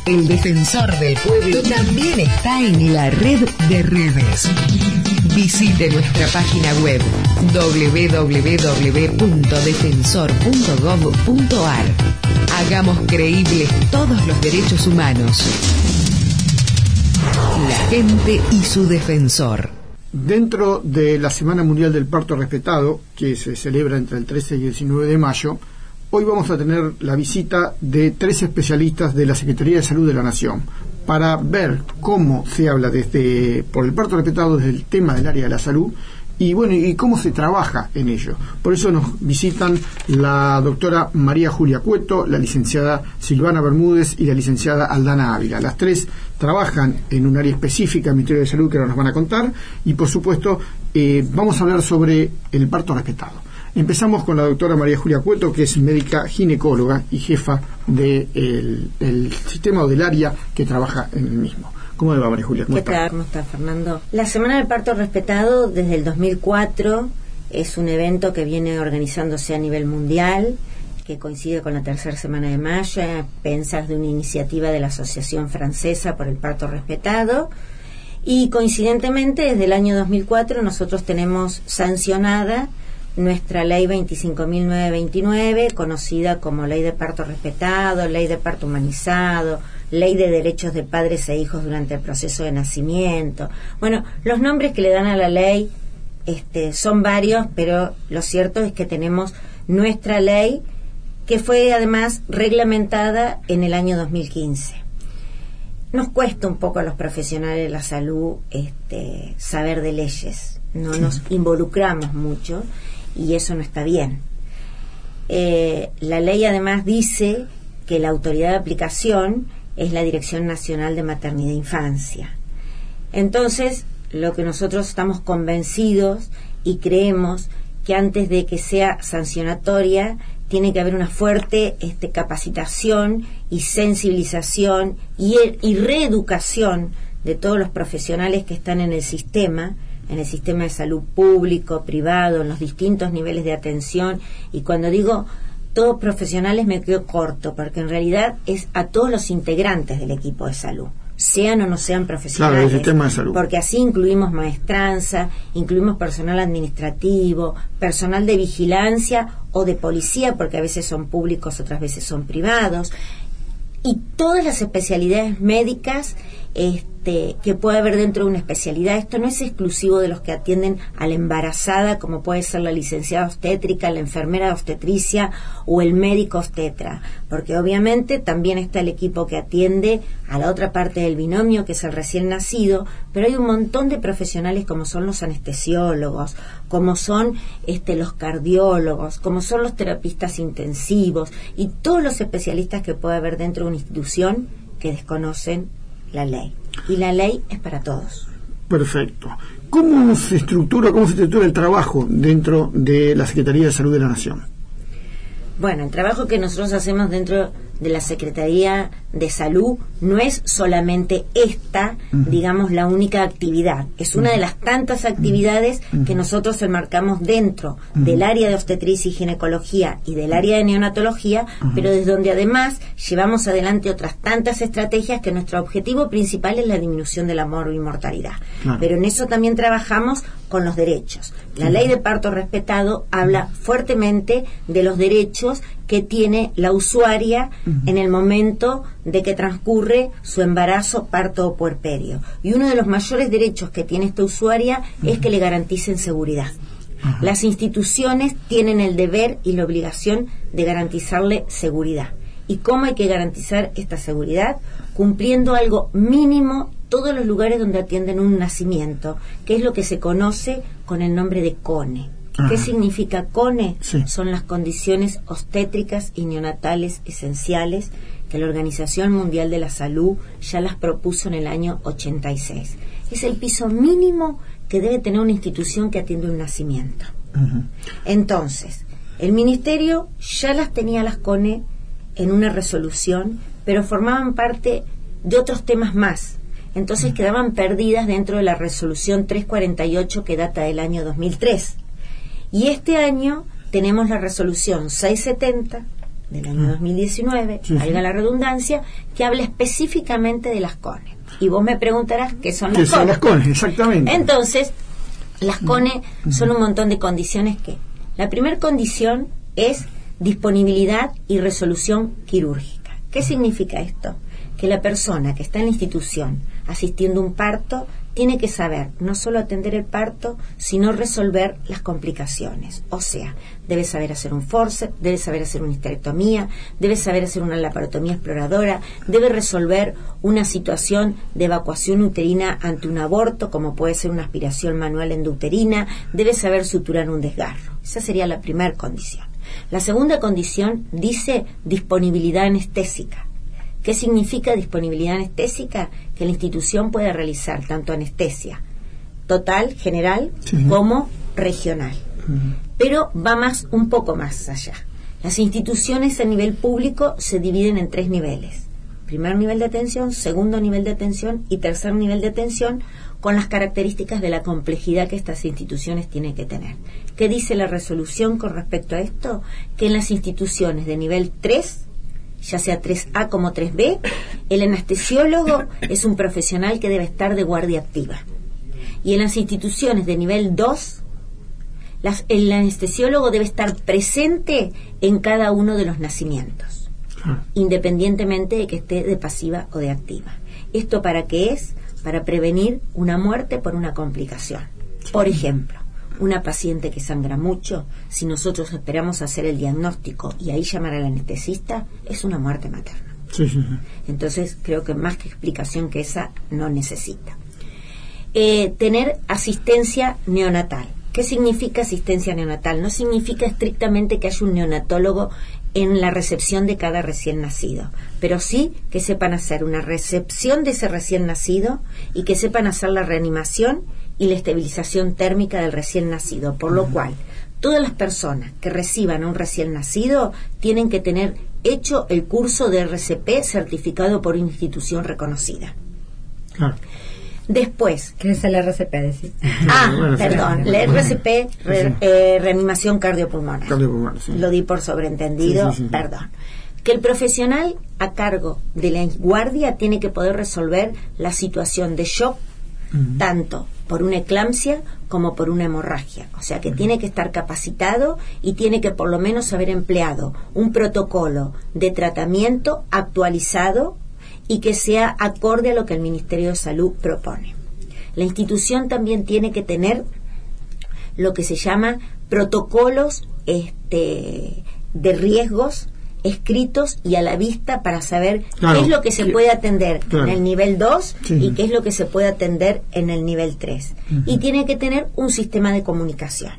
El defensor del pueblo también está en la red de redes. Visite nuestra página web www.defensor.gov.ar. Hagamos creíbles todos los derechos humanos. La gente y su defensor. Dentro de la Semana Mundial del Parto Respetado, que se celebra entre el 13 y el 19 de mayo, hoy vamos a tener la visita de 3 especialistas de la Secretaría de Salud de la Nación para ver cómo se habla por el parto respetado desde el tema del área de la salud y cómo se trabaja en ello. Por eso nos visitan la doctora María Julia Cueto, la licenciada Silvana Bermúdez y la licenciada Aldana Ávila. Las 3 trabajan en un área específica del Ministerio de Salud que ahora nos van a contar y, por supuesto, vamos a hablar sobre el parto respetado. Empezamos con la doctora María Julia Cueto, que es médica ginecóloga y jefa del sistema o del área que trabaja en el mismo. ¿Cómo le va, María Julia? ¿Cómo está, Fernando? La Semana del Parto Respetado, desde el 2004, es un evento que viene organizándose a nivel mundial, que coincide con la tercera semana de mayo, a pensas de una iniciativa de la Asociación Francesa por el Parto Respetado. Y coincidentemente, desde el año 2004, nosotros tenemos sancionada nuestra ley 25.929, conocida como Ley de Parto Respetado, Ley de Parto Humanizado, Ley de Derechos de Padres e Hijos durante el proceso de nacimiento. Bueno, los nombres que le dan a la ley son varios, pero lo cierto es que tenemos nuestra ley, que fue además reglamentada en el año 2015. Nos cuesta un poco a los profesionales de la salud saber de leyes, no nos involucramos mucho y eso no está bien. La ley además dice que la autoridad de aplicación es la Dirección Nacional de Maternidad e Infancia. Entonces, lo que nosotros estamos convencidos y creemos que antes de que sea sancionatoria tiene que haber una fuerte capacitación y sensibilización y reeducación de todos los profesionales que están en el sistema de salud público, privado, en los distintos niveles de atención. Y cuando digo todos profesionales me quedo corto, porque en realidad es a todos los integrantes del equipo de salud, sean o no sean profesionales. Claro, el sistema de salud. Porque así incluimos maestranza, incluimos personal administrativo, personal de vigilancia o de policía, porque a veces son públicos, otras veces son privados, y todas las especialidades médicas que puede haber dentro de una especialidad. Esto no es exclusivo de los que atienden a la embarazada, como puede ser la licenciada obstétrica, la enfermera de obstetricia o el médico obstetra, porque obviamente también está el equipo que atiende a la otra parte del binomio, que es el recién nacido, pero hay un montón de profesionales como son los anestesiólogos, como son los cardiólogos, como son los terapistas intensivos y todos los especialistas que puede haber dentro de una institución que desconocen la ley. Y la ley es para todos. Perfecto. ¿Cómo se estructura el trabajo dentro de la Secretaría de Salud de la Nación? Bueno, el trabajo que nosotros hacemos dentro de la Secretaría de Salud no es solamente digamos, la única actividad. Es una de las tantas actividades que nosotros enmarcamos dentro del área de obstetricia y ginecología y del área de neonatología, pero desde donde además llevamos adelante otras tantas estrategias que nuestro objetivo principal es la disminución de la mortalidad. Claro. Pero en eso también trabajamos con los derechos. La Ley de Parto Respetado habla fuertemente de los derechos que tiene la usuaria en el momento de que transcurre su embarazo, parto o puerperio. Y uno de los mayores derechos que tiene esta usuaria es que le garanticen seguridad. Las instituciones tienen el deber y la obligación de garantizarle seguridad. ¿Y cómo hay que garantizar esta seguridad? Cumpliendo algo mínimo todos los lugares donde atienden un nacimiento, que es lo que se conoce con el nombre de CONE. ¿Qué significa CONE? Sí. Son las condiciones obstétricas y neonatales esenciales que la Organización Mundial de la Salud ya las propuso en el año 86. Es el piso mínimo que debe tener una institución que atiende un nacimiento. Entonces, el Ministerio ya las tenía las CONE en una resolución, pero formaban parte de otros temas más. Entonces quedaban perdidas dentro de la resolución 348 que data del año 2003. Y este año tenemos la resolución 670 del año 2019, valga la redundancia, que habla específicamente de las CONE. Y vos me preguntarás qué son las CONE. ¿Qué son las CONE? Exactamente. Entonces, las CONE son un montón de condiciones que... La primera condición es disponibilidad y resolución quirúrgica. ¿Qué significa esto? Que la persona que está en la institución asistiendo a un parto tiene que saber no solo atender el parto, sino resolver las complicaciones. O sea, debe saber hacer un forceps, debe saber hacer una histerectomía, debe saber hacer una laparotomía exploradora, debe resolver una situación de evacuación uterina ante un aborto, como puede ser una aspiración manual endouterina, debe saber suturar un desgarro. Esa sería la primera condición. La segunda condición dice disponibilidad anestésica. ¿Qué significa disponibilidad anestésica? Que la institución puede realizar tanto anestesia total, general, como regional. Pero va un poco más allá. Las instituciones a nivel público se dividen en 3 niveles. Primer nivel de atención, segundo nivel de atención y tercer nivel de atención, con las características de la complejidad que estas instituciones tienen que tener. ¿Qué dice la resolución con respecto a esto? Que en las instituciones de nivel 3, ya sea 3A como 3B, el anestesiólogo es un profesional que debe estar de guardia activa. Y en las instituciones de nivel 2, el anestesiólogo debe estar presente en cada uno de los nacimientos, independientemente de que esté de pasiva o de activa. ¿Esto para qué es? Para prevenir una muerte por una complicación. Por ejemplo, una paciente que sangra mucho, si nosotros esperamos hacer el diagnóstico y ahí llamar al anestesista, es una muerte materna. Entonces, creo que más que explicación que esa no necesita. Tener asistencia neonatal. ¿Qué significa asistencia neonatal? No significa estrictamente que haya un neonatólogo en la recepción de cada recién nacido, pero sí que sepan hacer una recepción de ese recién nacido y que sepan hacer la reanimación y la estabilización térmica del recién nacido, por lo cual todas las personas que reciban a un recién nacido tienen que tener hecho el curso de RCP certificado por una institución reconocida. Después, ¿qué es el RCP? Decir? Perdón, la RCP, reanimación cardiopulmonar. Lo di por sobreentendido, perdón. Que el profesional a cargo de la guardia tiene que poder resolver la situación de shock, tanto por una eclampsia como por una hemorragia. O sea que tiene que estar capacitado y tiene que por lo menos haber empleado un protocolo de tratamiento actualizado y que sea acorde a lo que el Ministerio de Salud propone. La institución también tiene que tener lo que se llama protocolos de riesgos escritos y a la vista para saber qué es lo que se puede atender en el nivel 2 y qué es lo que se puede atender en el nivel 3. Y tiene que tener un sistema de comunicación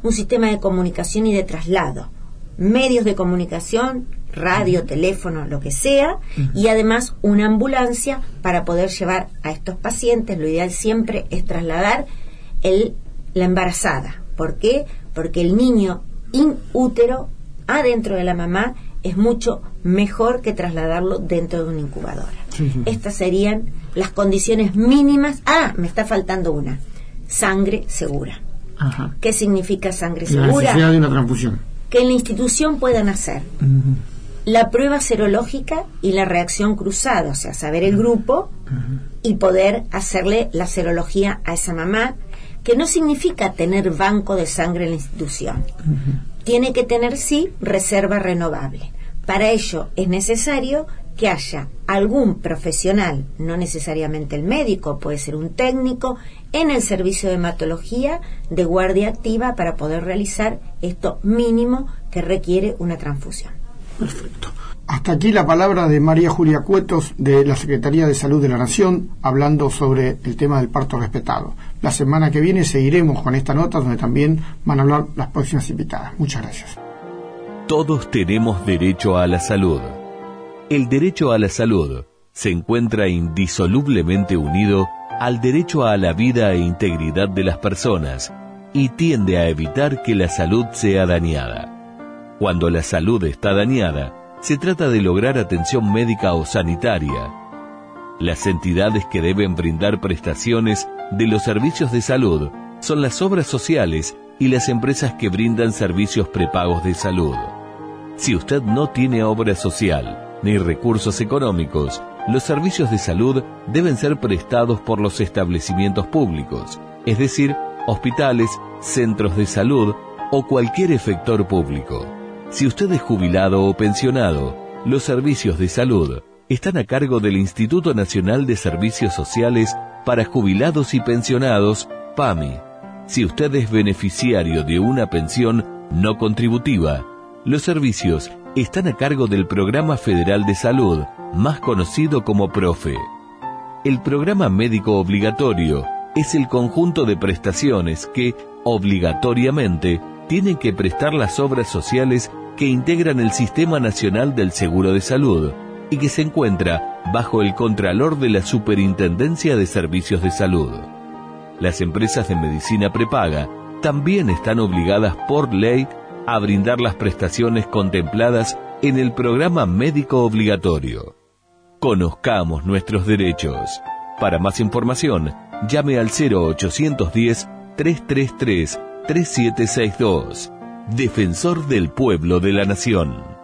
y de traslado, medios de comunicación, radio, teléfono, lo que sea, y además una ambulancia para poder llevar a estos pacientes. Lo ideal siempre es trasladar la embarazada. ¿Por qué? Porque el niño in útero adentro de la mamá es mucho mejor que trasladarlo dentro de una incubadora. Estas serían las condiciones mínimas. Me está faltando una. Sangre segura. ¿Qué significa sangre segura? La necesidad de una transfusión. Que en la institución puedan hacer la prueba serológica y la reacción cruzada, o sea, saber el grupo y poder hacerle la serología a esa mamá, que no significa tener banco de sangre en la institución. Tiene que tener, sí, reserva renovable. Para ello es necesario que haya algún profesional, no necesariamente el médico, puede ser un técnico, en el servicio de hematología de guardia activa para poder realizar esto mínimo que requiere una transfusión. Perfecto. Hasta aquí la palabra de María Julia Cuetos, de la Secretaría de Salud de la Nación, hablando sobre el tema del parto respetado. La semana que viene seguiremos con esta nota, donde también van a hablar las próximas invitadas. Muchas gracias. Todos tenemos derecho a la salud. El derecho a la salud se encuentra indisolublemente unido al derecho a la vida e integridad de las personas y tiende a evitar que la salud sea dañada. Cuando la salud está dañada, se trata de lograr atención médica o sanitaria. Las entidades que deben brindar prestaciones de los servicios de salud son las obras sociales y las empresas que brindan servicios prepagos de salud. Si usted no tiene obra social ni recursos económicos, los servicios de salud deben ser prestados por los establecimientos públicos, es decir, hospitales, centros de salud o cualquier efector público. Si usted es jubilado o pensionado, los servicios de salud están a cargo del Instituto Nacional de Servicios Sociales para Jubilados y Pensionados, PAMI. Si usted es beneficiario de una pensión no contributiva, los servicios están a cargo del Programa Federal de Salud, más conocido como PROFE. El programa médico obligatorio es el conjunto de prestaciones que, obligatoriamente, tienen que prestar las obras sociales que integran el Sistema Nacional del Seguro de Salud y que se encuentra bajo el Contralor de la Superintendencia de Servicios de Salud. Las empresas de medicina prepaga también están obligadas por ley a brindar las prestaciones contempladas en el programa médico obligatorio. Conozcamos nuestros derechos. Para más información, llame al 0810-333-3762. Defensor del Pueblo de la Nación.